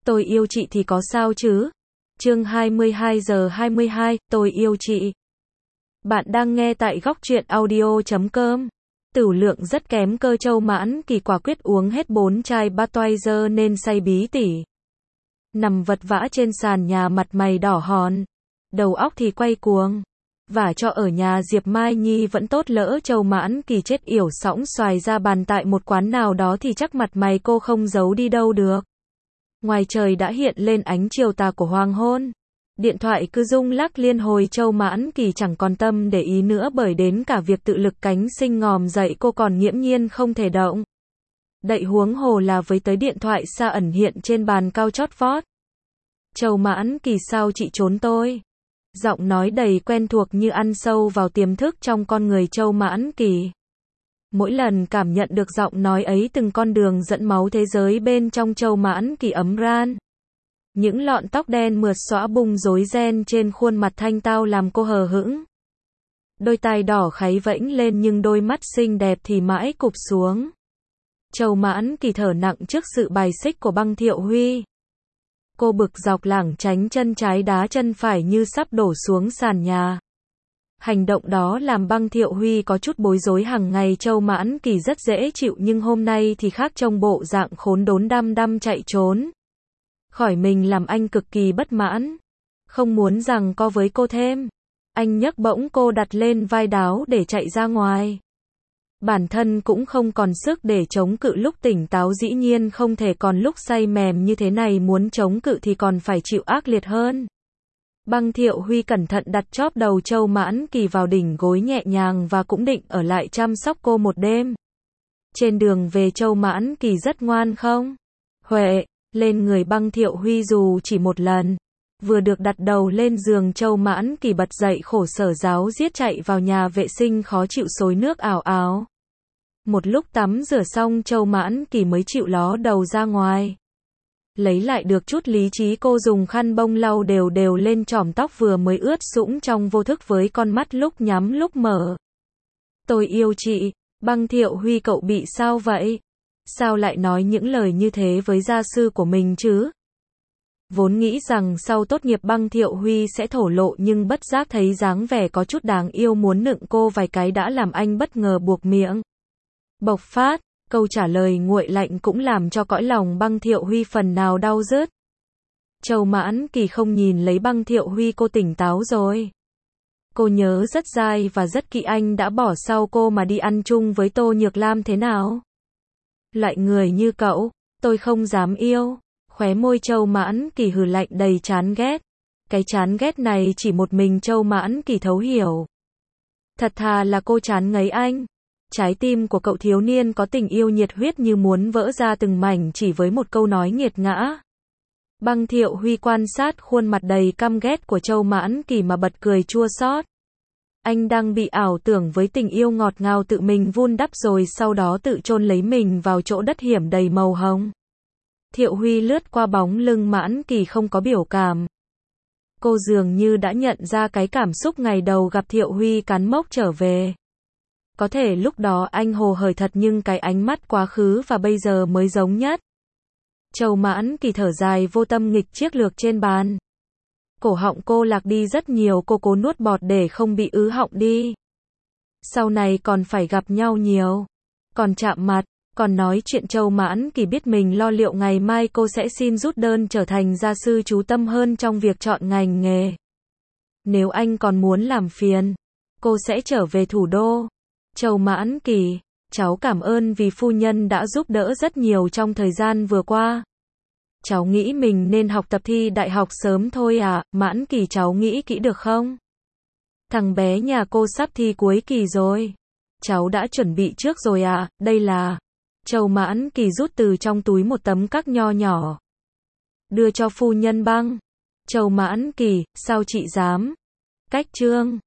Tôi yêu chị thì có sao chứ? Chương 22 giờ 22, tôi yêu chị. Bạn đang nghe tại góc truyện audio.com. Tửu lượng rất kém, cơ Châu Mãn Kỳ quả quyết uống hết 4 chai Budweiser nên say bí tỉ. Nằm vật vã trên sàn nhà, mặt mày đỏ hòn, đầu óc thì quay cuồng. Vả cho ở nhà Diệp Mai Nhi vẫn tốt, lỡ Châu Mãn Kỳ chết yểu sõng xoài ra bàn tại một quán nào đó thì chắc mặt mày cô không giấu đi đâu được. Ngoài trời đã hiện lên ánh chiều tà của hoàng hôn. Điện thoại cứ rung lắc liên hồi, Châu Mãn Kỳ chẳng còn tâm để ý nữa, bởi đến cả việc tự lực cánh sinh ngòm dậy cô còn nghiễm nhiên không thể động đậy, huống hồ là với tới điện thoại xa ẩn hiện trên bàn cao chót vót. Châu Mãn Kỳ, sao chị trốn tôi? Giọng nói đầy quen thuộc như ăn sâu vào tiềm thức trong con người Châu Mãn Kỳ. Mỗi lần cảm nhận được giọng nói ấy, từng con đường dẫn máu thế giới bên trong Châu Mãn Kỳ ấm ran. Những lọn tóc đen mượt xõa bung rối ren trên khuôn mặt thanh tao làm cô hờ hững. Đôi tai đỏ kháy vẫy lên nhưng đôi mắt xinh đẹp thì mãi cụp xuống. Châu Mãn Kỳ thở nặng trước sự bài xích của Băng Thiệu Huy. Cô bực dọc lảng tránh, chân trái đá chân phải như sắp đổ xuống sàn nhà. Hành động đó làm Băng Thiệu Huy có chút bối rối. Hàng ngày Châu Mãn Kỳ rất dễ chịu nhưng hôm nay thì khác, trông bộ dạng khốn đốn đăm đăm chạy trốn khỏi mình làm anh cực kỳ bất mãn. Không muốn giằng co với cô thêm, anh nhấc bổng cô đặt lên vai đáo để chạy ra ngoài. Bản thân cũng không còn sức để chống cự lúc tỉnh táo, dĩ nhiên không thể còn lúc say mềm như thế này, muốn chống cự thì còn phải chịu ác liệt hơn. Băng Thiệu Huy cẩn thận đặt chóp đầu Châu Mãn Kỳ vào đỉnh gối nhẹ nhàng và cũng định ở lại chăm sóc cô một đêm. Trên đường về Châu Mãn Kỳ rất ngoan không Huệ lên người Băng Thiệu Huy dù chỉ một lần. Vừa được đặt đầu lên giường, Châu Mãn Kỳ bật dậy khổ sở ráo riết chạy vào nhà vệ sinh, khó chịu xối nước ảo ảo. Một lúc tắm rửa xong, Châu Mãn Kỳ mới chịu ló đầu ra ngoài. Lấy lại được chút lý trí, cô dùng khăn bông lau đều đều lên chòm tóc vừa mới ướt sũng trong vô thức, với con mắt lúc nhắm lúc mở. Tôi yêu chị. Băng Thiệu Huy, cậu bị sao vậy? Sao lại nói những lời như thế với gia sư của mình chứ? Vốn nghĩ rằng sau tốt nghiệp Băng Thiệu Huy sẽ thổ lộ, nhưng bất giác thấy dáng vẻ có chút đáng yêu muốn nựng cô vài cái đã làm anh bất ngờ buộc miệng bộc phát. Câu trả lời nguội lạnh cũng làm cho cõi lòng Băng Thiệu Huy phần nào đau rứt. Châu Mãn Kỳ không nhìn lấy Băng Thiệu Huy, cô tỉnh táo rồi. Cô nhớ rất dai và rất kỹ anh đã bỏ sau cô mà đi ăn chung với Tô Nhược Lam thế nào. Loại người như cậu, tôi không dám yêu. Khóe môi Châu Mãn Kỳ hừ lạnh đầy chán ghét. Cái chán ghét này chỉ một mình Châu Mãn Kỳ thấu hiểu. Thật thà là cô chán ngấy anh. Trái tim của cậu thiếu niên có tình yêu nhiệt huyết như muốn vỡ ra từng mảnh chỉ với một câu nói nghiệt ngã. Băng Thiệu Huy quan sát khuôn mặt đầy căm ghét của Châu Mãn Kỳ mà bật cười chua xót. Anh đang bị ảo tưởng với tình yêu ngọt ngào tự mình vun đắp rồi sau đó tự chôn lấy mình vào chỗ đất hiểm đầy màu hồng. Thiệu Huy lướt qua bóng lưng Mãn Kỳ không có biểu cảm. Cô dường như đã nhận ra cái cảm xúc ngày đầu gặp Thiệu Huy cán mốc trở về. Có thể lúc đó anh hồ hởi thật, nhưng cái ánh mắt quá khứ và bây giờ mới giống nhất. Châu Mãn Kỳ thở dài vô tâm nghịch chiếc lược trên bàn. Cổ họng cô lạc đi rất nhiều, cô cố nuốt bọt để không bị ứ họng đi. Sau này còn phải gặp nhau nhiều, còn chạm mặt, còn nói chuyện. Châu Mãn Kỳ biết mình lo liệu ngày mai cô sẽ xin rút đơn trở thành gia sư, chú tâm hơn trong việc chọn ngành nghề. Nếu anh còn muốn làm phiền, cô sẽ trở về thủ đô. Châu Mãn Kỳ, cháu cảm ơn vì phu nhân đã giúp đỡ rất nhiều trong thời gian vừa qua. Cháu nghĩ mình nên học tập thi đại học sớm thôi à. Mãn Kỳ, cháu nghĩ kỹ được không? Thằng bé nhà cô sắp thi cuối kỳ rồi. Cháu đã chuẩn bị trước rồi à. Đây là... Châu Mãn Kỳ rút từ trong túi một tấm các nho nhỏ, đưa cho phu nhân Băng. Châu Mãn Kỳ, sao chị dám? Cách chương